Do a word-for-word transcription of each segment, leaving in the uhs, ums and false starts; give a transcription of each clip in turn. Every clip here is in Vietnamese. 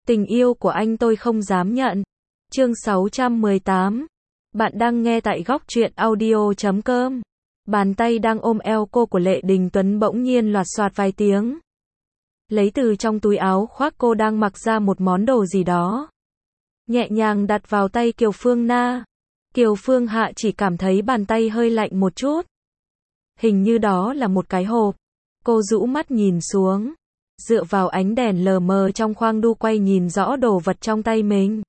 Tình yêu của anh tôi không dám nhận. Chương sáu trăm mười tám. Bạn đang nghe tại góc truyện audio chấm com. Bàn tay đang ôm eo cô của Lệ Đình Tuấn bỗng nhiên loạt soạt vài tiếng. Lấy từ trong túi áo khoác cô đang mặc ra một món đồ gì đó. Nhẹ nhàng đặt vào tay Kiều Phương Na. Kiều Phương Hạ chỉ cảm thấy bàn tay hơi lạnh một chút. Hình như đó là một cái hộp. Cô rũ mắt nhìn xuống. Dựa vào ánh đèn lờ mờ trong khoang đu quay nhìn rõ đồ vật trong tay mình.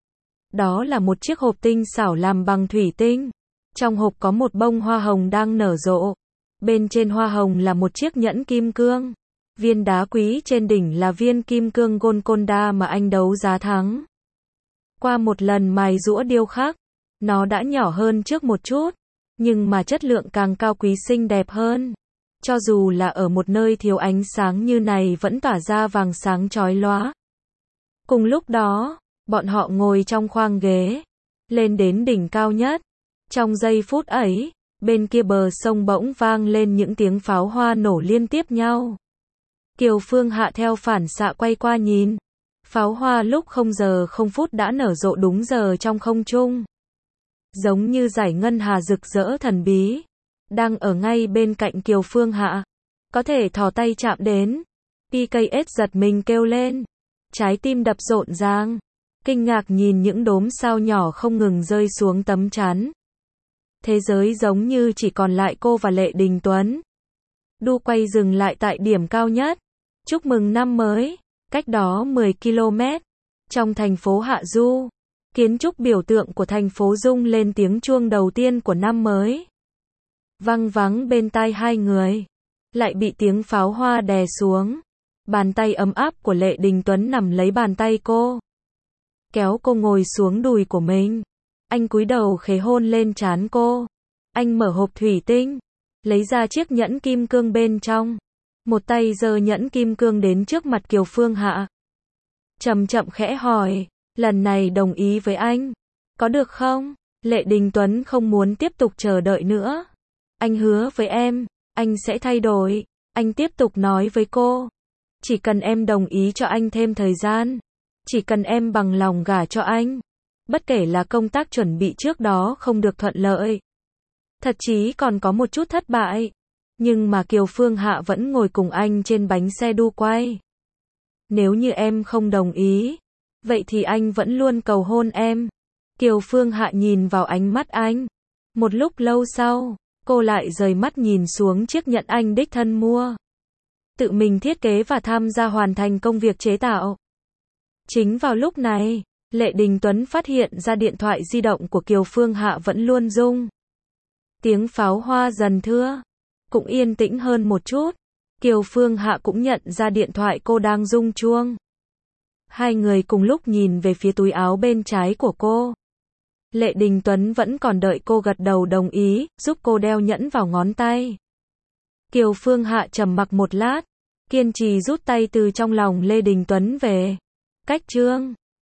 Đó là một chiếc hộp tinh xảo làm bằng thủy tinh. Trong hộp có một bông hoa hồng đang nở rộ. Bên trên hoa hồng là một chiếc nhẫn kim cương. Viên đá quý trên đỉnh là viên kim cương Golconda mà anh đấu giá thắng. Qua một lần mài giũa điêu khắc, nó đã nhỏ hơn trước một chút, nhưng mà chất lượng càng cao quý xinh đẹp hơn. Cho dù là ở một nơi thiếu ánh sáng như này vẫn tỏa ra vàng sáng chói lóa. Cùng lúc đó, bọn họ ngồi trong khoang ghế, lên đến đỉnh cao nhất. Trong giây phút ấy, bên kia bờ sông bỗng vang lên những tiếng pháo hoa nổ liên tiếp nhau. Kiều Phương Hạ theo phản xạ quay qua nhìn. Pháo hoa lúc không giờ không phút đã nở rộ đúng giờ trong không trung. Giống như dải ngân hà rực rỡ thần bí. Đang ở ngay bên cạnh Kiều Phương Hạ. Có thể thò tay chạm đến. pê ca ét giật mình kêu lên. Trái tim đập rộn ràng. Kinh ngạc nhìn những đốm sao nhỏ không ngừng rơi xuống tấm chắn. Thế giới giống như chỉ còn lại cô và Lệ Đình Tuấn. Đu quay dừng lại tại điểm cao nhất. Chúc mừng năm mới. Cách đó mười ki lô mét. Trong thành phố Hạ Du. Kiến trúc biểu tượng của thành phố rung lên tiếng chuông đầu tiên của năm mới. Văng vắng bên tai hai người. Lại bị tiếng pháo hoa đè xuống. Bàn tay ấm áp của Lệ Đình Tuấn nằm lấy bàn tay cô. Kéo cô ngồi xuống đùi của mình. Anh cúi đầu khẽ hôn lên trán cô. Anh mở hộp thủy tinh. Lấy ra chiếc nhẫn kim cương bên trong. Một tay giơ nhẫn kim cương đến trước mặt Kiều Phương Hạ. Chậm chậm khẽ hỏi. Lần này đồng ý với anh. Có được không? Lệ Đình Tuấn không muốn tiếp tục chờ đợi nữa. Anh hứa với em. Anh sẽ thay đổi. Anh tiếp tục nói với cô. Chỉ cần em đồng ý cho anh thêm thời gian. Chỉ cần em bằng lòng gả cho anh. Bất kể là công tác chuẩn bị trước đó không được thuận lợi. Thật chí còn có một chút thất bại. Nhưng mà Kiều Phương Hạ vẫn ngồi cùng anh trên bánh xe đu quay. Nếu như em không đồng ý, vậy thì anh vẫn luôn cầu hôn em. Kiều Phương Hạ nhìn vào ánh mắt anh. Một lúc lâu sau, cô lại rời mắt nhìn xuống chiếc nhẫn anh đích thân mua. Tự mình thiết kế và tham gia hoàn thành công việc chế tạo. Chính vào lúc này, Lệ Đình Tuấn phát hiện ra điện thoại di động của Kiều Phương Hạ vẫn luôn rung. Tiếng pháo hoa dần thưa. Cũng yên tĩnh hơn một chút. Kiều Phương Hạ cũng nhận ra điện thoại cô đang rung chuông. Hai người cùng lúc nhìn về phía túi áo bên trái của cô. Lệ Đình Tuấn vẫn còn đợi cô gật đầu đồng ý, giúp cô đeo nhẫn vào ngón tay. Kiều Phương Hạ trầm mặc một lát, kiên trì rút tay từ trong lòng Lê Đình Tuấn về. Cách chương